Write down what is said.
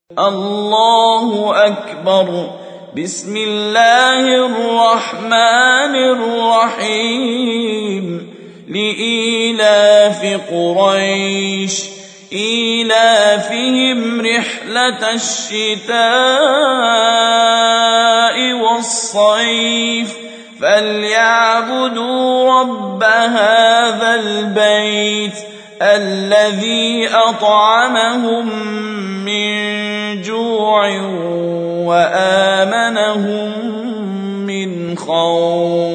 الله أكبر. بسم الله الرحمن الرحيم. لإيلاف قريش إيلافهم رحلة الشتاء والصيف فليعبدوا رب هذا البيت الذي أطعمهم من جوع وآمنهم من خوف.